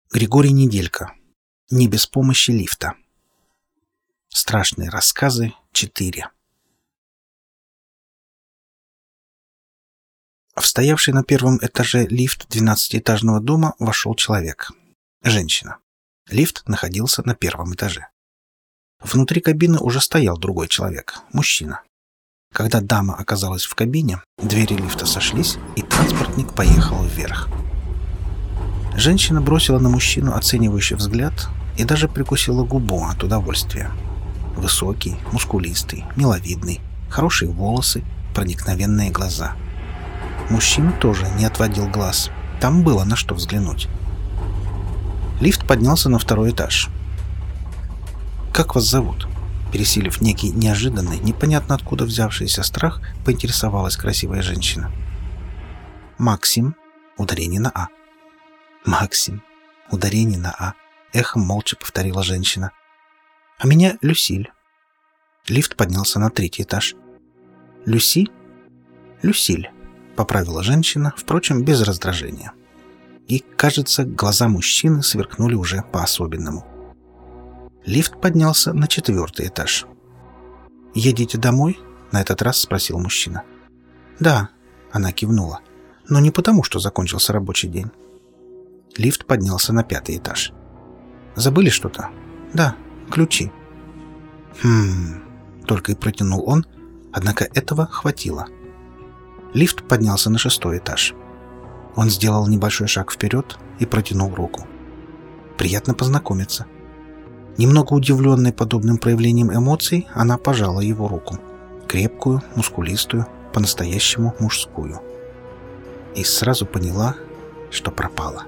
Григорий Неделько. Не без помощи лифта. Страшные рассказы 4. В стоявший на первом этаже лифт 12-этажного дома вошел человек. Женщина. Лифт находился на первом этаже. Внутри кабины уже стоял другой человек, мужчина. Когда дама оказалась в кабине, двери лифта сошлись, и транспортник поехал вверх. Женщина бросила на мужчину оценивающий взгляд и даже прикусила губу от удовольствия. Высокий, мускулистый, миловидный, хорошие волосы, проникновенные глаза. Мужчина тоже не отводил глаз. Там было на что взглянуть. Лифт поднялся на второй этаж. «Как вас зовут?» Пересилив некий неожиданный, непонятно откуда взявшийся страх, поинтересовалась красивая женщина. «Максим». Ударение на «а». «Максим». Ударение на «а». Эхом молча повторила женщина. «А меня Люсиль». Лифт поднялся на третий этаж. «Люси?» «Люсиль», — поправила женщина, впрочем, без раздражения. И, кажется, глаза мужчины сверкнули уже по-особенному. Лифт поднялся на четвертый этаж. «Едете домой?» — на этот раз спросил мужчина. «Да», — она кивнула, — «но не потому, что закончился рабочий день». Лифт поднялся на пятый этаж. «Забыли что-то?» «Да, ключи». Только и протянул он, однако этого хватило. Лифт поднялся на шестой этаж. Он сделал небольшой шаг вперед и протянул руку. «Приятно познакомиться». Немного удивленной подобным проявлением эмоций, она пожала его руку. Крепкую, мускулистую, по-настоящему мужскую. И сразу поняла, что пропала.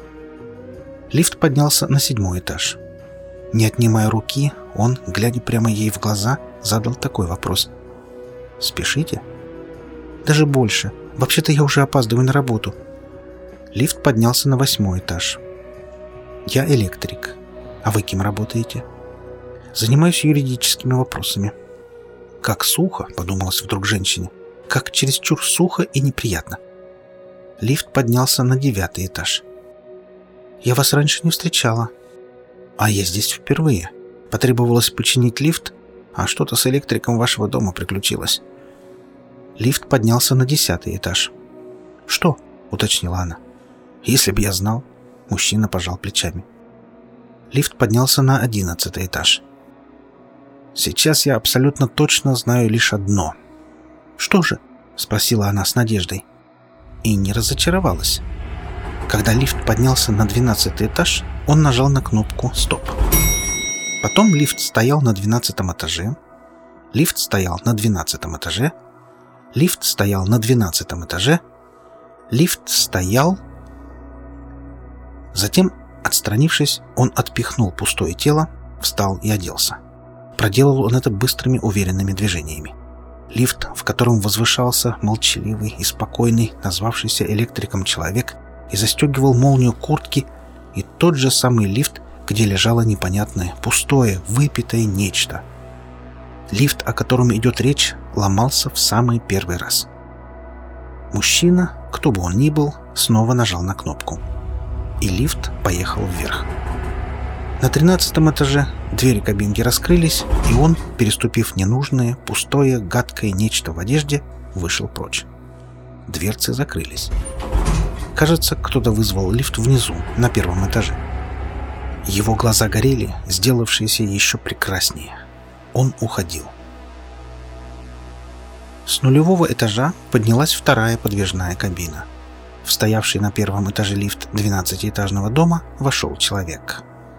Лифт поднялся на седьмой этаж. Не отнимая руки, он, глядя прямо ей в глаза, задал такой вопрос. «Спешите?» «Даже больше. Вообще-то я уже опаздываю на работу». Лифт поднялся на восьмой этаж. «Я электрик. А вы кем работаете?» «Занимаюсь юридическими вопросами». «Как сухо», — подумалось вдруг женщине. «Как чересчур сухо и неприятно». Лифт поднялся на девятый этаж. «Я вас раньше не встречала». «А я здесь впервые. Потребовалось починить лифт, а что-то с электриком вашего дома приключилось». Лифт поднялся на десятый этаж. «Что?» — уточнила она. «Если бы я знал». Мужчина пожал плечами. Лифт поднялся на 11 этаж. «Сейчас я абсолютно точно знаю лишь одно». «Что же?» — спросила она с надеждой. И не разочаровалась. Когда лифт поднялся на 12 этаж, он нажал на кнопку «Стоп». Потом лифт стоял на 12 этаже. Лифт стоял на 12 этаже. Лифт стоял на 12 этаже. Лифт стоял... Затем, отстранившись, он отпихнул пустое тело, встал и оделся. Проделал он это быстрыми, уверенными движениями. Лифт, в котором возвышался молчаливый и спокойный, назвавшийся электриком человек, и застегивал молнию куртки, и тот же самый лифт, где лежало непонятное, пустое, выпитое нечто. Лифт, о котором идет речь, ломался в самый первый раз. Мужчина, кто бы он ни был, снова нажал на кнопку. И лифт поехал вверх. На 13 этаже двери кабинки раскрылись, и он, переступив ненужное, пустое, гадкое нечто в одежде, вышел прочь. Дверцы закрылись. Кажется, кто-то вызвал лифт внизу, на первом этаже. Его глаза горели, сделавшиеся еще прекраснее. Он уходил. С нулевого этажа поднялась вторая подвижная кабина. В стоявший на первом этаже лифт 12-этажного дома вошел человек.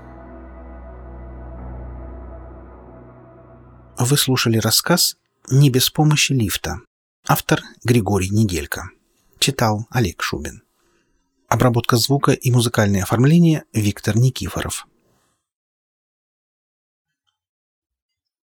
Вы слушали рассказ «Не без помощи лифта». Автор Григорий Неделько. Читал Олег Шубин. Обработка звука и музыкальное оформление Виктор Никифоров.